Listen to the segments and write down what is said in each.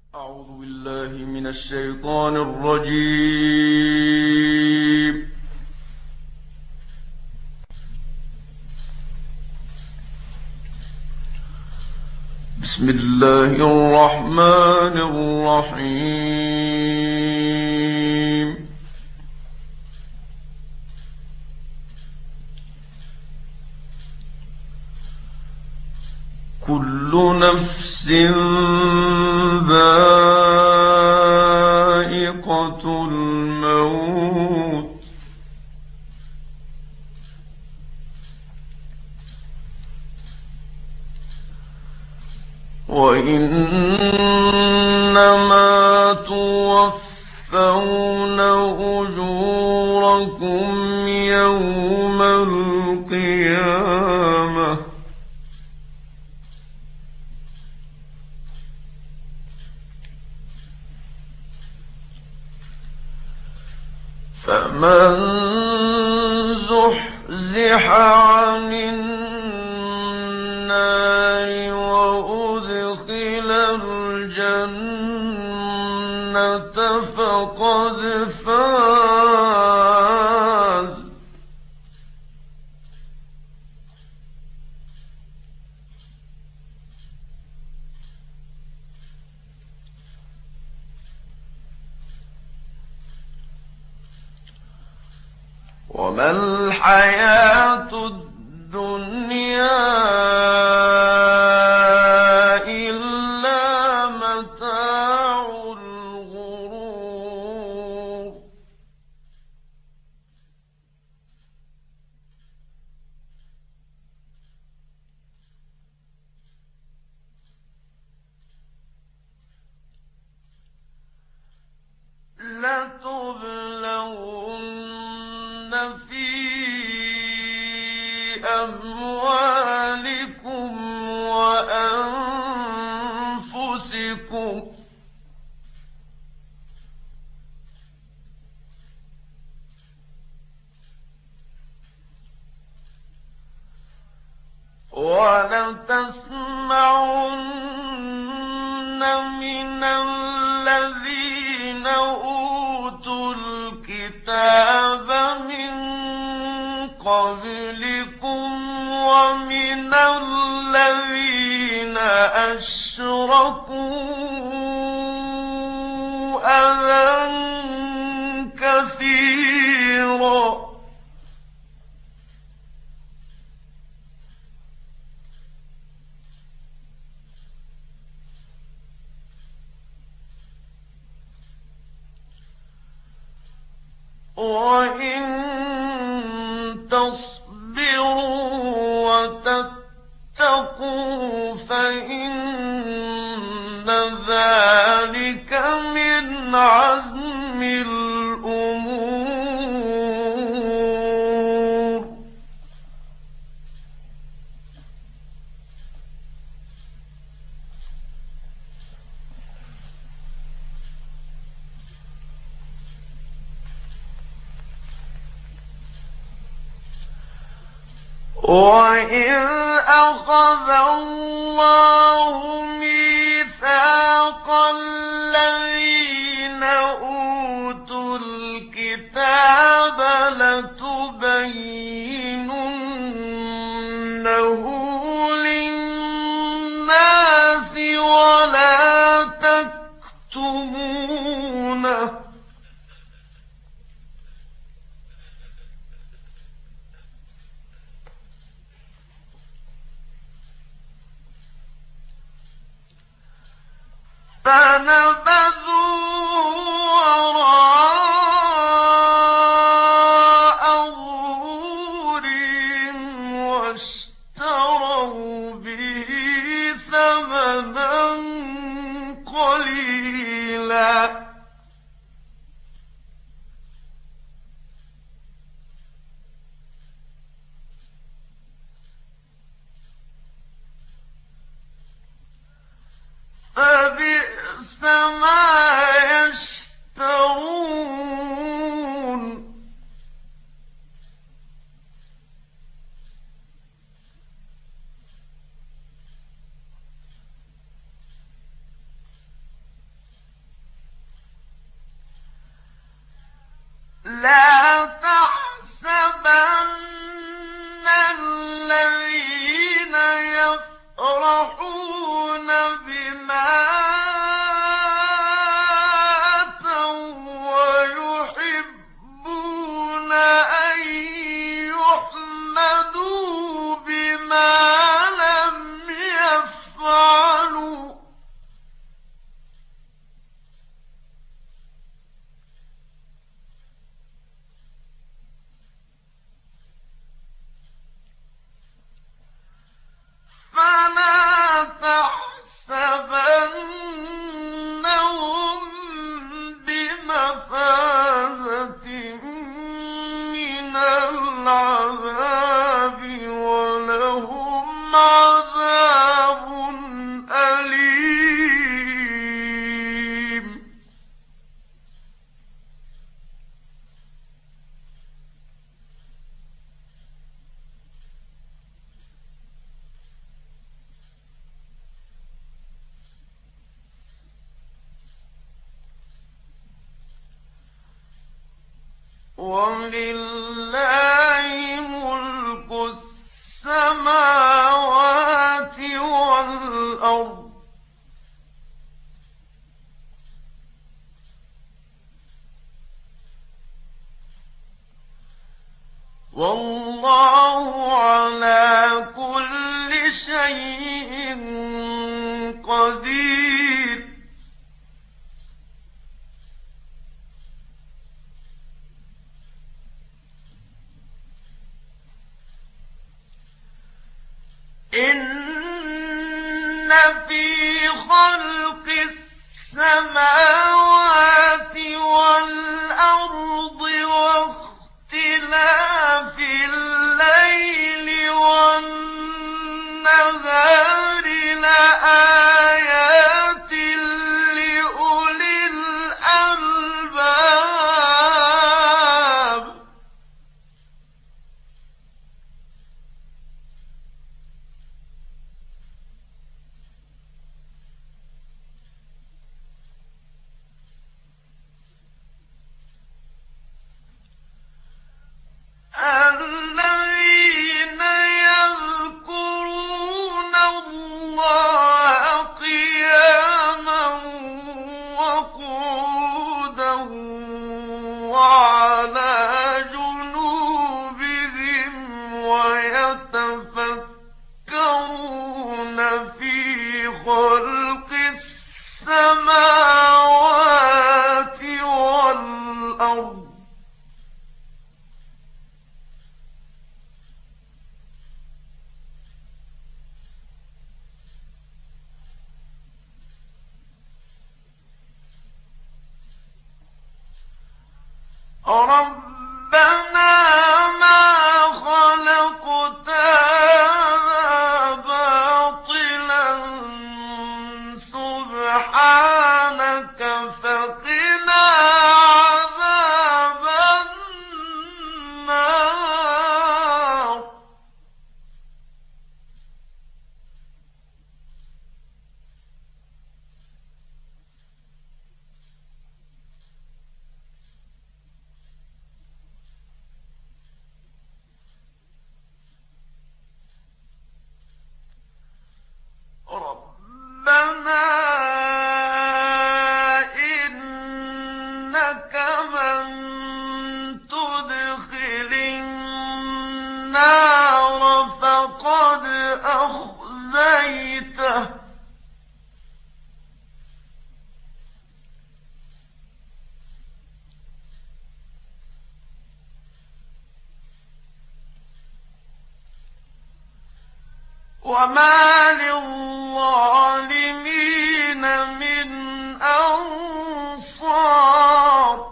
أعوذ بالله من الشيطان الرجيم. بسم الله الرحمن الرحيم. كل نفس ذائقة الموت، وإنما توفون أجوركم يوم القيامة، فمن زحزح عن النار وأدخل الجنة فقد فاز. وما الحياة الدنيا إلا متاع الغرور. لتبلون في أموالكم وأنفسكم، ولتسمعن من الذين أوتوا الكتاب من قبلكم ومن الذين أشركوا أذى كثيرا، وإن تصبروا وتتقوا فإن ذلك من عزم الأمور. وَإِذْ أَخَذَ اللَّهُ مِيثَاقَ الَّذِينَ أُوتُوا الْكِتَابَ لَتُبَيِّنُنَّهُ لِلنَّاسِ وَلَا تَكْتُمُونَهُ، فنبذوه وراء ظهورهم واشتروا به ثمنا قليلا، فبئس ما لا تحسبن الذين يفرحون بما آتوا ويحبون أن يحمدوا بما لم يفعلوا فلا تحسبنهم بمفازة من العذاب ولهم عذاب أليم ولله ملك السماوات والأرض والله على كل شيء قدير إن في خلق السماوات والأرض واختلاف الليل والنهار لآيات لأولي الألباب الذين يذكرون الله قياما وقعودا وعلى جنوبهم ويتفكرون في خلق السماوات والأرض ربنا ما خلقت هذا باطلا سبحانك فقنا عذاب النار ربنا إنك من تدخل النار فقد أخزيته وما للظالمين من أنصار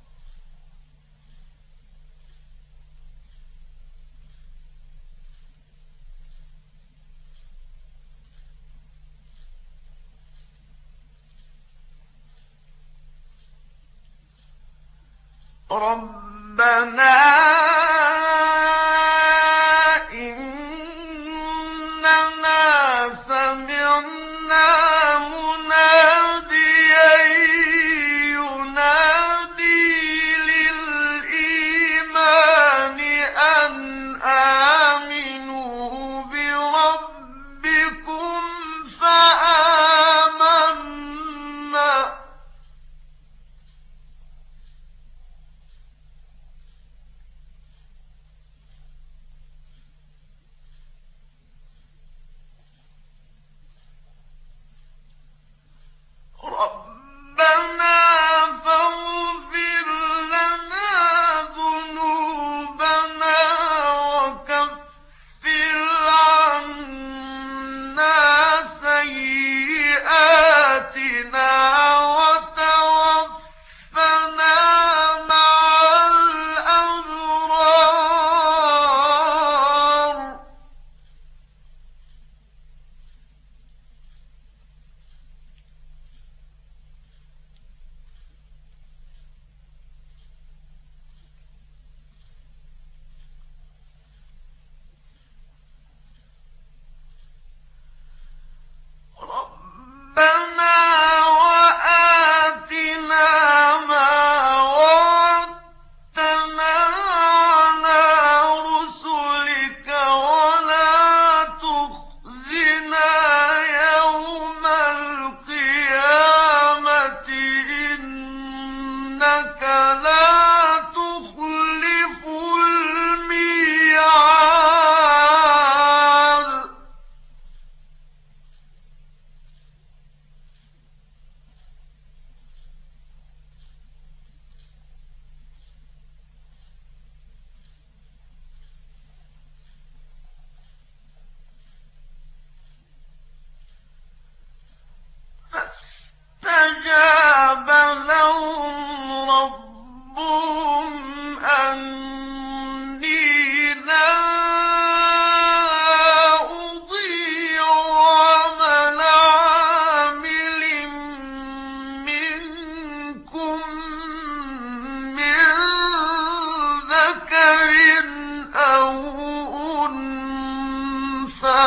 ربنا إننا سمعنا مناديا ينادي للإيمان وتوفنا مع الأبرار ربنا وآتنا ما وعدتنا على رسلك ولا تخزنا يوم القيامة إنك لا تخلف الميعاد فاستجاب لهم ربهم أني لا أضيع عمل عامل منكم من ذكر أو أنثى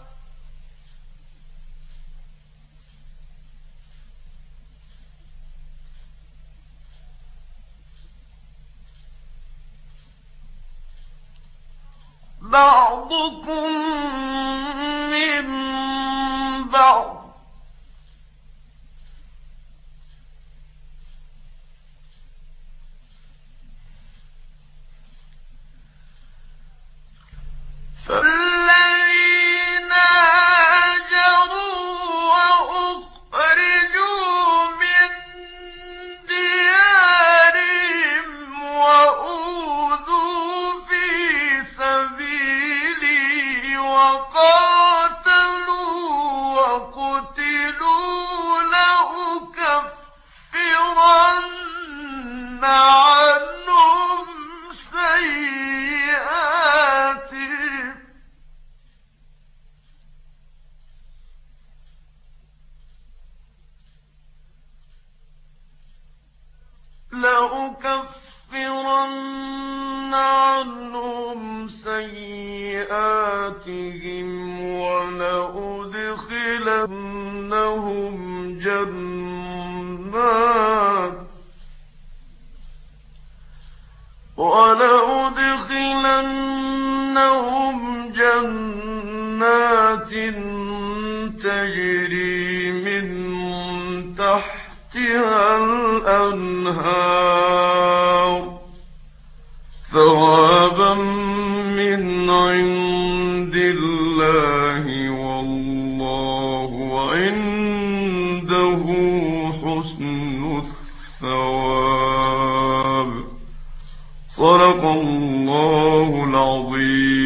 بعضكم من بعض فالذين هاجروا وأخرجوا من ديارهم وأوذوا في سبيلي وقاتلوا وقتلوا لأكفرن عنهم سيئاتهم ولأدخلنهم جنات تجري من تحتها الأنهار ثوابا من عند الله والله عنده حسن الثواب. صدق الله العظيم.